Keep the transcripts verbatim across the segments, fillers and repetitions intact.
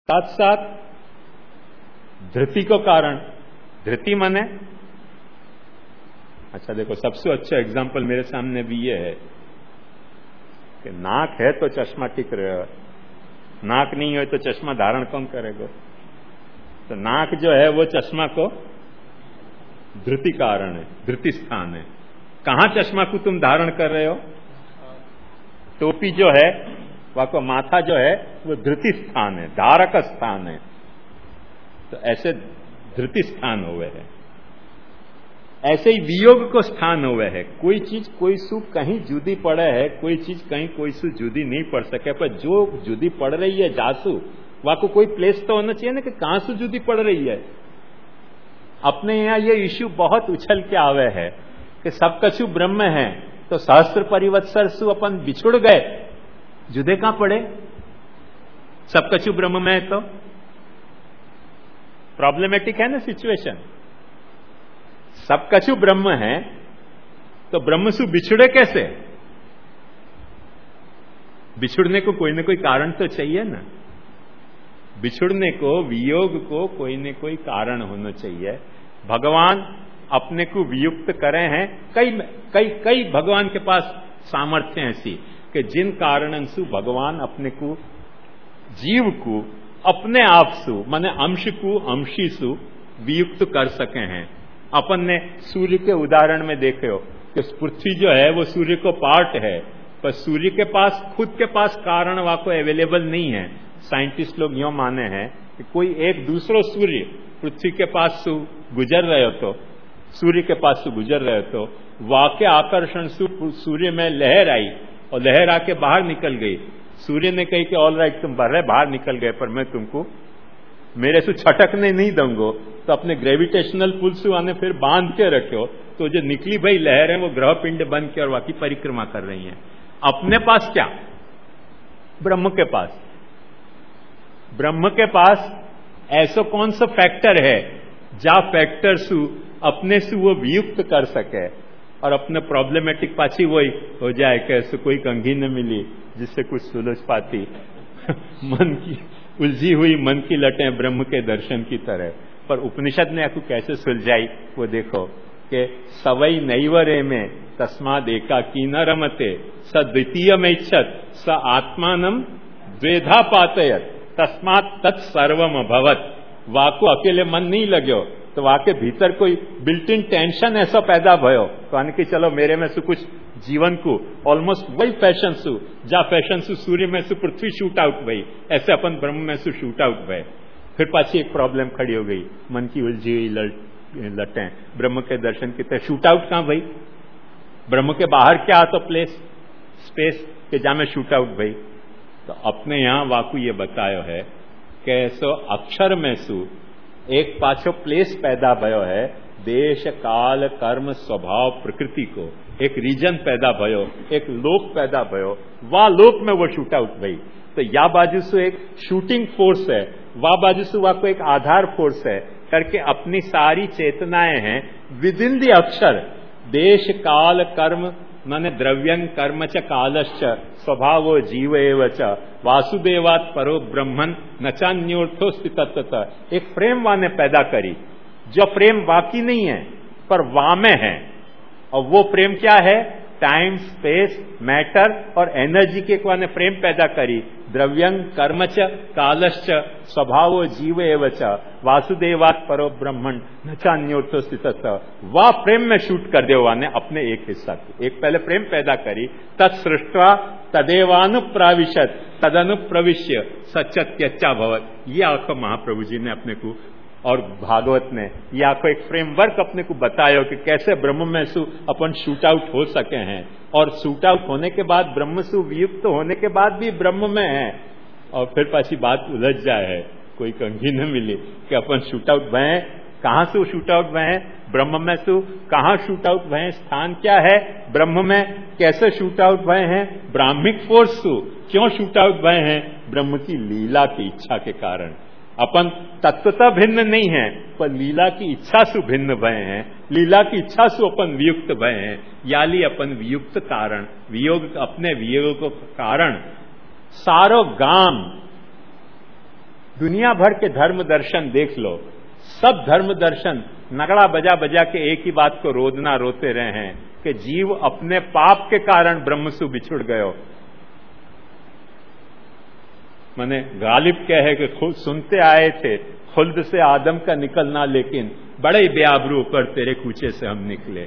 साथ साथ धृति को कारण, धृति माने, अच्छा देखो सबसे अच्छा एग्जाम्पल मेरे सामने भी ये है कि नाक है तो चश्मा टिक रहा है, नाक नहीं हो तो चश्मा धारण कौन करेगा? तो नाक जो है वो चश्मा को धृति कारण है, धृति स्थान है। कहां चश्मा को तुम धारण कर रहे हो? टोपी जो है वहां को माथा जो है वो धृति स्थान है, धारक स्थान है। तो ऐसे धृति स्थान हुए है, ऐसे ही वियोग को स्थान हुए है। कोई चीज कोई सु कहीं जुदी पड़े है, कोई चीज कहीं कोई सु जुदी नहीं पड़ सके, पर जो जुदी पड़ रही है जासु वहां को कोई प्लेस तो होना चाहिए ना कि कहां से जुदी पड़ रही है। अपने यहां ये इश्यू बहुत उछल के आवे है कि सब कछु ब्रह्म है तो सहस्त्र परिवत्सर सु अपन बिछुड़ गए, जुदे कहां पड़े? सब कछु ब्रह्म में है तो प्रॉब्लमेटिक है ना सिचुएशन। सब कछु ब्रह्म है तो ब्रह्म सु बिछुड़े कैसे? बिछुड़ने को कोई ना कोई कारण तो चाहिए ना। बिछुड़ने को, वियोग को कोई न कोई कारण होना चाहिए। भगवान अपने को वियुक्त करे हैं, कई कई कई भगवान के पास सामर्थ्य ऐसी कि जिन कारणन सु भगवान अपने को, जीव को अपने आप सु माने अंश को अंशी सु वियुक्त कर सके हैं। अपन ने सूर्य के उदाहरण में देखे हो कि पृथ्वी जो है वो सूर्य को पार्ट है, पर सूर्य के पास खुद के पास कारण वाको अवेलेबल नहीं है। साइंटिस्ट लोग यो माने हैं कि कोई एक दूसरो सूर्य पृथ्वी के पास से गुजर रहे हो तो, सूर्य के पास से गुजर रहे हो तो वाके आकर्षण से सूर्य में लहर आई और लहर आके बाहर निकल गई। सूर्य ने कही कि ऑल राइट तुम बर्रे बाहर निकल गए, पर मैं तुमको मेरे से छटकने नहीं दूंगो। तो अपने ग्रेविटेशनल पुल से आने फिर बांध के रखो, तो जो निकली भाई लहर है वो ग्रह पिंड बन के और वाकी परिक्रमा कर रही हैं। अपने पास क्या? ब्रह्म के पास, ब्रह्म के पास ऐसा कौन सा फैक्टर है जा फैक्टर सु अपने से वो वियुक्त कर सके और अपने प्रॉब्लमेटिक पाची वही हो जाए कि ऐसे कोई कंघी न मिली जिससे कुछ सुलझ पाती मन की उलझी हुई मन की लटें ब्रह्म के दर्शन की तरह। पर उपनिषद ने आपको कैसे सुलझाई वो देखो कि सवई नैवरे में तस्माद एका की न रमते स द्वितीय में इच्छत स आत्मानम द्वेधा पातयत तस्मात तत्सर्वम अभवत। वाको अकेले मन नहीं लग्यो तो वाके भीतर कोई बिल्ट इन टेंशन ऐसा पैदा भयो तो आने की चलो मेरे में से कुछ जीवन को ऑलमोस्ट वही फैशन सु जा फैशन सु सूर्य में से पृथ्वी शूट आउट भई, ऐसे अपन ब्रह्म में से शूट आउट भय। फिर पाछी एक प्रॉब्लम खड़ी हो गई, मन की उलझी हुई लटें ब्रह्म के दर्शन की तरह शूट आउट कहां भई? ब्रह्म के बाहर क्या तो प्लेस स्पेस के जा में शूट आउट भई। तो अपने यहां वाकु ये बतायो है कैसो अक्षर में सु एक पाछो प्लेस पैदा भयो है, देश काल कर्म स्वभाव प्रकृति को एक रीजन पैदा भयो, एक लोक पैदा भयो, वाह लोक में वो शूट आउट भई। तो या बाजू से एक शूटिंग फोर्स है, वाह बाजू से वहां को एक आधार फोर्स है करके अपनी सारी चेतनाएं हैं विद इन दी अक्षर। देश काल कर्म माने द्रव्यं कर्म च कालश्च स्वभावो जीव एव च वासुदेवात् परो ब्रह्मन नचान्योर्थो स्थितत्त। एक फ्रेम वाने पैदा करी जो फ्रेम वाकी नहीं है पर वा में है, और वो फ्रेम क्या है? टाइम स्पेस मैटर और एनर्जी के वाने फ्रेम पैदा करी। द्रव्यं कर्मच कालश्च स्वभावो जीव एव च वासुदेवात् परो ब्रह्मण नचान्योर्थो स्थितत्त। वह फ्रेम में शूट कर दे वाने अपने एक हिस्सा को, एक पहले फ्रेम पैदा करी। तत्सृष्ट्वा तदेवानुप्राविशत तदनुप्रविश्य सच्चत्यच्चा भवत। ये आखो महाप्रभु जी ने अपने को और भागवत ने ये आपको एक फ्रेमवर्क अपने को बताया कि कैसे ब्रह्म में सु अपन शूट आउट हो सके हैं, और शूट आउट होने के बाद ब्रह्म सु वियुक्त तो होने के बाद भी ब्रह्म में है। और फिर पाછી बात उलझ जाए है, कोई कंघी न मिली कि अपन शूट आउट भय, कहां से शूट आउट भय? ब्रह्म में सु कहां शूट आउट भय? स्थान क्या है ब्रह्म में? कैसे शूट आउट भय हैं? ब्राह्मिक फोर्स सु क्यों शूट आउट भय हैं? ब्रह्म की लीला की इच्छा के कारण। अपन तत्वता भिन्न नहीं है पर लीला की इच्छा से भिन्न भय हैं, लीला की इच्छा से अपन वियुक्त भय हैं। याली अपन वियुक्त कारण, वियोग अपने वियोग को कारण सारो गाम दुनिया भर के धर्म दर्शन देख लो, सब धर्म दर्शन नगड़ा बजा बजा के एक ही बात को रोदना रोते रहे हैं कि जीव अपने पाप के कारण ब्रह्म से बिछुड़ गयो। माने गालिब कहे कि खुद सुनते आए थे खुल्द से आदम का निकलना, लेकिन बड़े बेआबरू कर तेरे कूचे से हम निकले।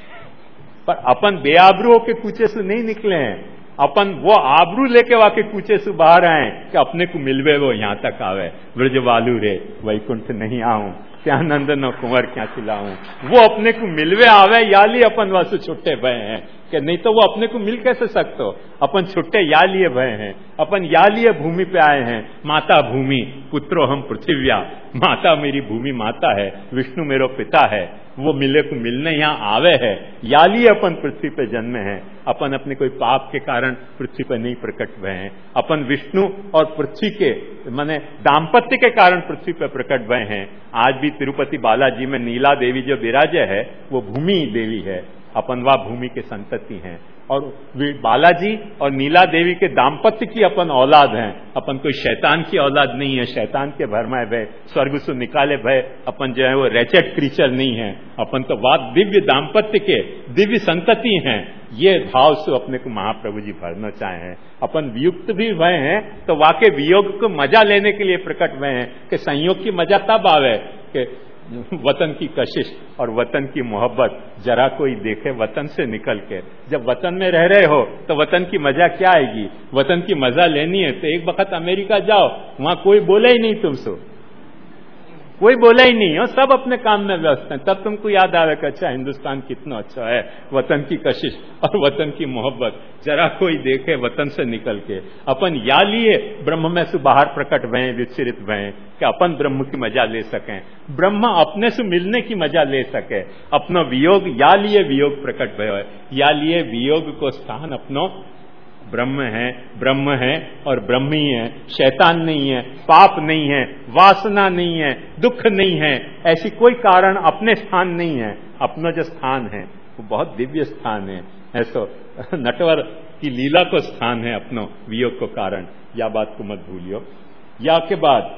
पर अपन बेआबरू के कूचे से नहीं निकले हैं, अपन वो आबरू लेके वाके कूचे से बाहर आए कि अपने को मिलवे वो यहां तक आवे। ब्रज वालू रे वैकुंठ नहीं आऊं, क्या नंदन कुंवर क्या चिल्लाऊं। वो अपने को मिलवे आवे याली अपन वासु छुट्टे भय हैं कि नहीं तो वो अपने को मिल कैसे सकते हो। अपन छुट्टे या लिए भय हैं, अपन या लिए भूमि पे आए हैं। माता भूमि पुत्रो हम पृथिव्या, माता मेरी भूमि माता है, विष्णु मेरो पिता है, वो मिले को मिलने यहाँ आवे है। या लिए अपन पृथ्वी पे जन्मे हैं, अपन अपने कोई पाप के कारण पृथ्वी पर नहीं प्रकट हुए हैं। अपन विष्णु और पृथ्वी के माने दाम्पत्य के कारण पृथ्वी पर प्रकट हुए हैं। आज भी तिरुपति बालाजी में नीला देवी जो विराजे है वो भूमि देवी है, अपन वह भूमि के संतति हैं। और बालाजी और नीला देवी के दाम्पत्य की अपन औलाद हैं। अपन कोई शैतान की औलाद नहीं है, शैतान के भरमाए भय स्वर्ग से निकाले भय अपन जो है वो रेचेड क्रीचर नहीं है। अपन तो बात दिव्य दाम्पत्य के दिव्य संतति हैं। ये भाव से अपने को महाप्रभु जी भरना चाहे हैं। अपन वियुक्त भी हुए हैं तो वाके वियोग को मजा लेने के लिए प्रकट हुए हैं कि संयोग की मजा तब आवे कि वतन की कशिश और वतन की मोहब्बत जरा कोई देखे वतन से निकल के। जब वतन में रह रहे हो तो वतन की मजा क्या आएगी। वतन की मजा लेनी है तो एक वक्त अमेरिका जाओ, वहां कोई बोले ही नहीं तुमसे, कोई बोला ही नहीं हो, सब अपने काम में व्यस्त हैं। तब तुमको याद आवेगा अच्छा हिंदुस्तान कितना अच्छा है, वतन की कशिश और वतन की मोहब्बत जरा कोई देखे वतन से निकल के। अपन या लिए ब्रह्म में से बाहर प्रकट भय विचरित भय कि अपन ब्रह्म की मजा ले सकें, ब्रह्म अपने से मिलने की मजा ले सके। अपना वियोग या लिए वियोग प्रकट भय, या लिए वियोग को स्थान अपनो ब्रह्म है, ब्रह्म है और ब्रह्म ही है। शैतान नहीं है, पाप नहीं है, वासना नहीं है, दुख नहीं है, ऐसी कोई कारण अपने स्थान नहीं है। अपना जो स्थान है वो बहुत दिव्य स्थान है। ऐसो नटवर की लीला को स्थान है अपनो वियोग को कारण, या बात को मत भूलियो। या के बाद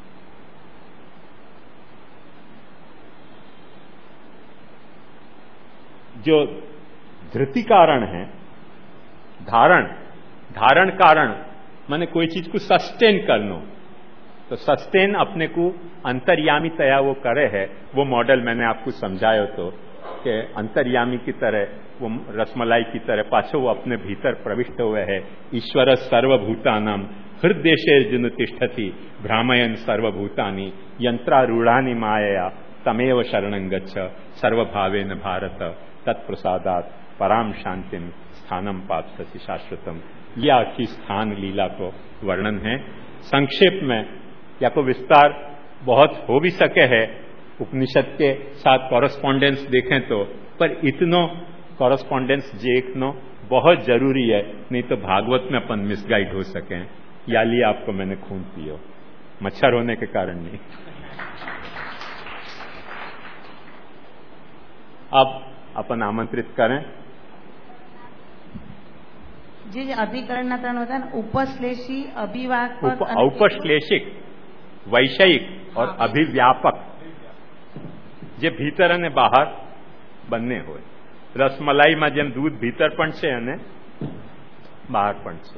जो धृति कारण है, धारण धारण कारण माने कोई चीज को सस्टेन करना, तो सस्टेन अपने को अंतर्यामी तया वो करे है। वो मॉडल मैंने आपको समझाया तो कि अंतर्यामी की तरह वो रसमलाई की तरह पाछो वो अपने भीतर प्रविष्ट हुए है। ईश्वर सर्वभूतानाम हृदयेषु तिष्ठति भ्रामयन् सर्वभूतानि यंत्रारूढ़ानि मायया तमेव शरणं गच्छ सर्वभावेन भारत तत्प्रसादात् पराम शांतिम स्थानम पाप्स्यसि शाश्वतम। यह आखिरी स्थान लीला को वर्णन है। संक्षेप में या को विस्तार बहुत हो भी सके है, उपनिषद के साथ कॉरेस्पॉन्डेंस देखें तो, पर इतनो कॉरेस्पॉन्डेंस देखना बहुत जरूरी है, नहीं तो भागवत में अपन मिसगाइड हो सके। या लिए आपको मैंने खून पियो, मच्छर होने के कारण नहीं। अब अपन आमंत्रित करें जी जी अधिकरण होता है ना, उपश्लेषी अभिव्यापक औपश्लेषिक वैषयिक और अभिव्यापक जे भीतर ने बाहर बनने हो। रसमलाई में जेम दूध भीतर पण छे अने बहार पण छे।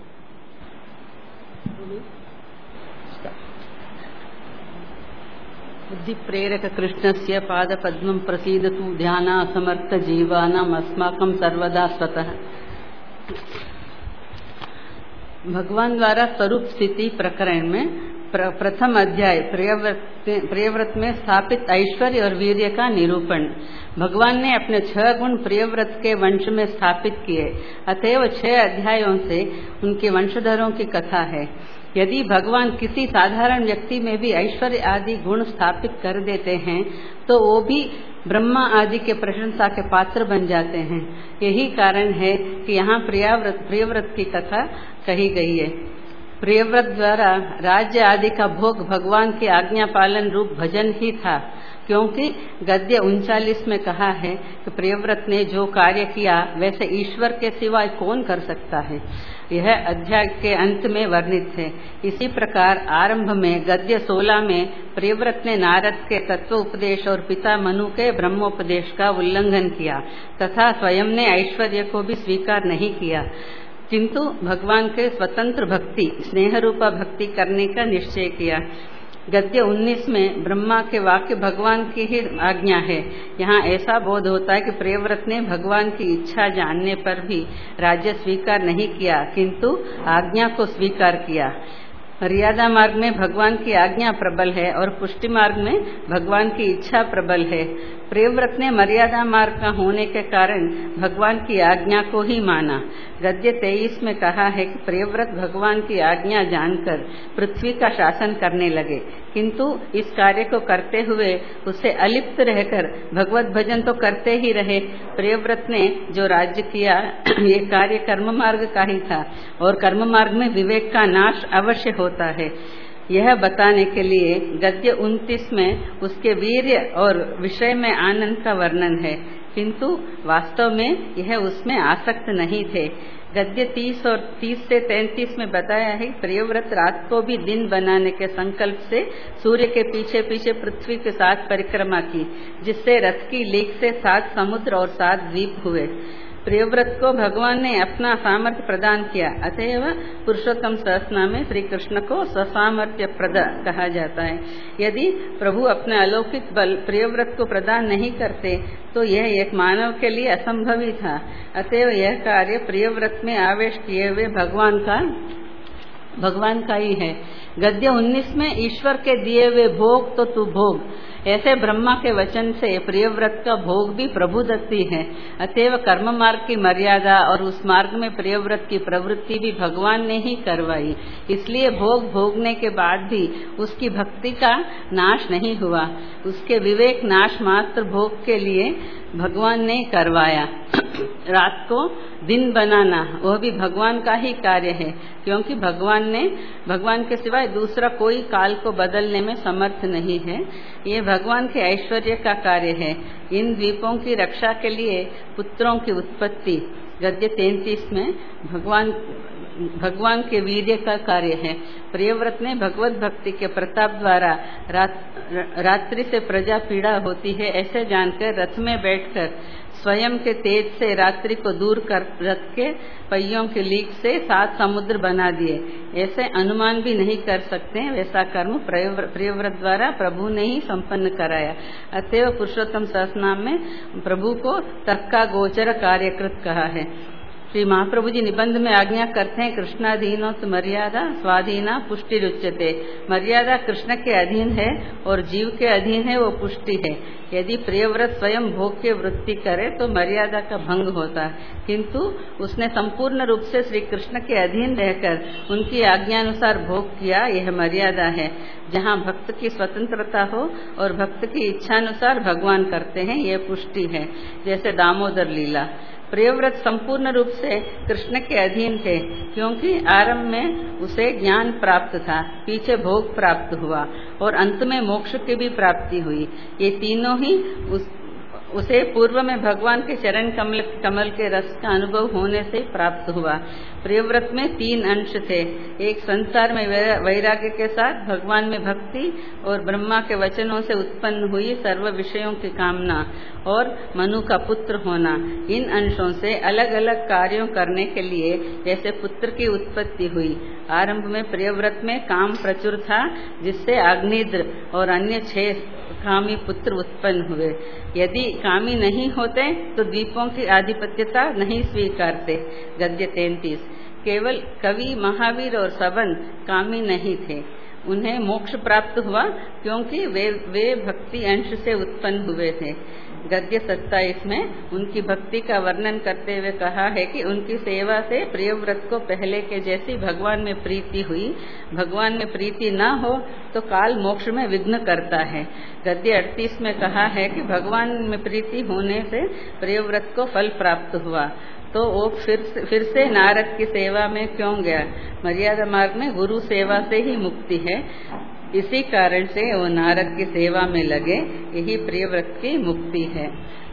बुद्धि प्रेरक कृष्णस्य पाद पद्मं प्रसीदतु ध्याना समर्थ जीवानाम अस्माकं सर्वदा स्वतः। भगवान द्वारा स्वरूप स्थिति प्रकरण में प्र, प्रथम अध्याय प्रियव्रत प्रियव्रत में स्थापित ऐश्वर्य और वीर्य का निरूपण। भगवान ने अपने छह गुण प्रियव्रत के वंश में स्थापित किए, अतएव छह अध्यायों से उनके वंशधरों की कथा है। यदि भगवान किसी साधारण व्यक्ति में भी ऐश्वर्य आदि गुण स्थापित कर देते हैं तो वो भी ब्रह्मा आदि के प्रशंसा के पात्र बन जाते हैं। यही कारण है कि यहाँ प्रियव्रत प्रियव्रत की कथा कही गई है। प्रियव्रत द्वारा राज्य आदि का भोग भगवान के आज्ञा पालन रूप भजन ही था। क्योंकि गद्य उनचालीस में कहा है कि प्रियव्रत ने जो कार्य किया वैसे ईश्वर के सिवाय कौन कर सकता है। यह अध्याय के अंत में वर्णित है। इसी प्रकार आरंभ में गद्य सोलह में प्रियव्रत ने नारद के तत्व उपदेश और पिता मनु के ब्रह्मोपदेश का उल्लंघन किया तथा स्वयं ने ऐश्वर्य को भी स्वीकार नहीं किया, किंतु भगवान के स्वतंत्र भक्ति स्नेह रूपा भक्ति करने का निश्चय किया। गद्य उन्नीस में ब्रह्मा के वाक्य भगवान की ही आज्ञा है। यहाँ ऐसा बोध होता है कि प्रियव्रत ने भगवान की इच्छा जानने पर भी राज्य स्वीकार नहीं किया, किंतु आज्ञा को स्वीकार किया। मर्यादा मार्ग में भगवान की आज्ञा प्रबल है और पुष्टि मार्ग में भगवान की इच्छा प्रबल है। प्रियव्रत ने मर्यादा मार्ग का होने के कारण भगवान की आज्ञा को ही माना। गद्य तेईस में कहा है कि प्रियव्रत भगवान की आज्ञा जानकर पृथ्वी का शासन करने लगे, किंतु इस कार्य को करते हुए उसे अलिप्त रहकर भगवत भजन तो करते ही रहे। प्रियव्रत ने जो राज्य किया ये कार्य कर्म मार्ग का ही था और कर्म मार्ग में विवेक का नाश अवश्य होता है। यह बताने के लिए गद्य उनतीस में उसके वीर्य और विषय में आनंद का वर्णन है, किंतु वास्तव में यह उसमें आसक्त नहीं थे। गद्य तीस और तीस से तैंतीस में बताया है प्रियव्रत रात को भी दिन बनाने के संकल्प से सूर्य के पीछे पीछे पृथ्वी के साथ परिक्रमा की, जिससे रथ की लीक से सात समुद्र और सात द्वीप हुए। प्रियव्रत को भगवान ने अपना सामर्थ्य प्रदान किया, अतएव पुरुषोत्तम सहस्रनाम में श्री कृष्ण को ससामर्थ्य प्रद कहा जाता है। यदि प्रभु अपने अलौकिक बल प्रियव्रत को प्रदान नहीं करते तो यह एक मानव के लिए असंभव ही था। अतएव यह कार्य प्रियव्रत में आवेश किए हुए भगवान का भगवान का ही है। गद्य उन्नीस में ईश्वर के दिए हुए भोग तो तू भोग, ऐसे ब्रह्मा के वचन से प्रियव्रत का भोग भी प्रभु दत्ती है। अतएव कर्म मार्ग की मर्यादा और उस मार्ग में प्रियव्रत की प्रवृत्ति भी भगवान ने ही करवाई, इसलिए भोग भोगने के बाद भी उसकी भक्ति का नाश नहीं हुआ। उसके विवेक नाश मात्र भोग के लिए भगवान ने करवाया। रात को दिन बनाना वह भी भगवान का ही कार्य है, क्योंकि भगवान ने भगवान के सिवाय दूसरा कोई काल को बदलने में समर्थ नहीं है। ये भगवान के ऐश्वर्य का कार्य है। इन द्वीपों की रक्षा के लिए पुत्रों की उत्पत्ति गद्य तैंतीस में भगवान भगवान के वीर्य का कार्य है। प्रियव्रत ने भगवत भक्ति के प्रताप द्वारा रात, रात्रि से प्रजा पीड़ा होती है ऐसे जानकर रथ में बैठकर स्वयं के तेज से रात्रि को दूर कर रथ के पहियों की लीक से सात समुद्र बना दिए। ऐसे अनुमान भी नहीं कर सकते, वैसा कर्म प्रियव्रत द्वारा प्रभु ने ही संपन्न कराया। अतएव पुरुषोत्तम सहस्रनाम में प्रभु को तर्का गोचर कार्यकृत कहा है। श्री महाप्रभु जी निबंध में आज्ञा करते हैं, कृष्णाधीनो तो मर्यादा स्वाधीना पुष्टि रुच्यते। मर्यादा कृष्ण के अधीन है और जीव के अधीन है, वो पुष्टि है। यदि प्रियव्रत स्वयं भोग की वृत्ति करे तो मर्यादा का भंग होता है, किंतु उसने संपूर्ण रूप से श्री कृष्ण के अधीन रहकर उनकी आज्ञानुसार भोग किया, यह मर्यादा है। जहाँ भक्त की स्वतंत्रता हो और भक्त की इच्छानुसार भगवान करते हैं, यह पुष्टि है। जैसे दामोदर लीला, प्रियव्रत संपूर्ण रूप से कृष्ण के अधीन थे, क्योंकि आरंभ में उसे ज्ञान प्राप्त था, पीछे भोग प्राप्त हुआ और अंत में मोक्ष की भी प्राप्ति हुई। ये तीनों ही उस उसे पूर्व में भगवान के चरण कमल कमल के रस का अनुभव होने से प्राप्त हुआ। प्रियव्रत में तीन अंश थे, एक संसार में वैराग्य के साथ भगवान में भक्ति और ब्रह्मा के वचनों से उत्पन्न हुई सर्व विषयों की कामना और मनु का पुत्र होना। इन अंशों से अलग अलग कार्यों करने के लिए जैसे पुत्र की उत्पत्ति हुई। आरंभ में प्रियव्रत में काम प्रचुर था, जिससे अग्निद्र और अन्य छह कामी पुत्र उत्पन्न हुए। यदि कामी नहीं होते तो द्वीपों की आधिपत्यता नहीं स्वीकारते। गद्य तैंतीस, केवल कवि महावीर और सबन कामी नहीं थे, उन्हें मोक्ष प्राप्त हुआ क्योंकि वे वे भक्ति अंश से उत्पन्न हुए थे। गद्य सत्ताईस में उनकी भक्ति का वर्णन करते हुए कहा है कि उनकी सेवा से प्रियव्रत को पहले के जैसी भगवान में प्रीति हुई। भगवान में प्रीति न हो तो काल मोक्ष में विघ्न करता है। गद्य अड़तीस में कहा है कि भगवान में प्रीति होने से प्रियव्रत को फल प्राप्त हुआ, तो वो फिर से, फिर से नारद की सेवा में क्यों गया। मर्यादा मार्ग में गुरु सेवा से ही मुक्ति है। इसी कारण से वो नारद की सेवा में लगे। यही प्रियव्रत की मुक्ति है।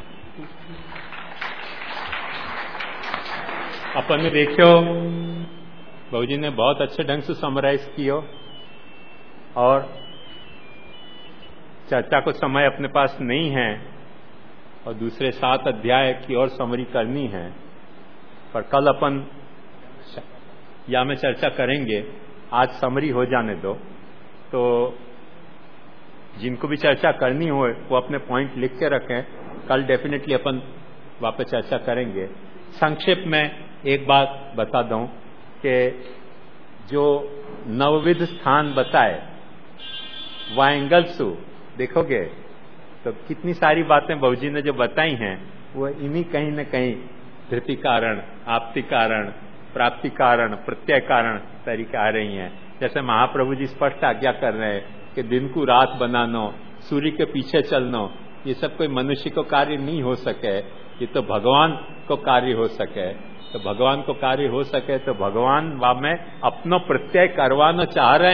अपन ने देखो बहुजी ने बहुत अच्छे ढंग से समराइज कियो, और चर्चा को समय अपने पास नहीं है और दूसरे सात अध्याय की और समरी करनी है, पर कल अपन या में चर्चा करेंगे। आज समरी हो जाने दो, तो जिनको भी चर्चा करनी हो वो अपने पॉइंट लिख के रखें। कल डेफिनेटली अपन वापस चर्चा करेंगे। संक्षेप में एक बात बता दूं कि जो नवविध स्थान बताए वायंगलसु देखोगे तो कितनी सारी बातें बहुजी ने जो बताई हैं वो इन्हीं कहीं न कहीं धृति कारण, आपति कारण, प्राप्ति कारण, प्रत्यय कारण तरीके आ रही हैं। जैसे महाप्रभु जी स्पष्ट आज्ञा कर रहे हैं कि दिन को रात बनानो, सूर्य के पीछे चलनो, ये सब कोई मनुष्य को कार्य नहीं हो सके, ये तो भगवान को कार्य हो सके। तो भगवान को कार्य हो सके तो भगवान वा में अपनो प्रत्यय करवाना चाह रहे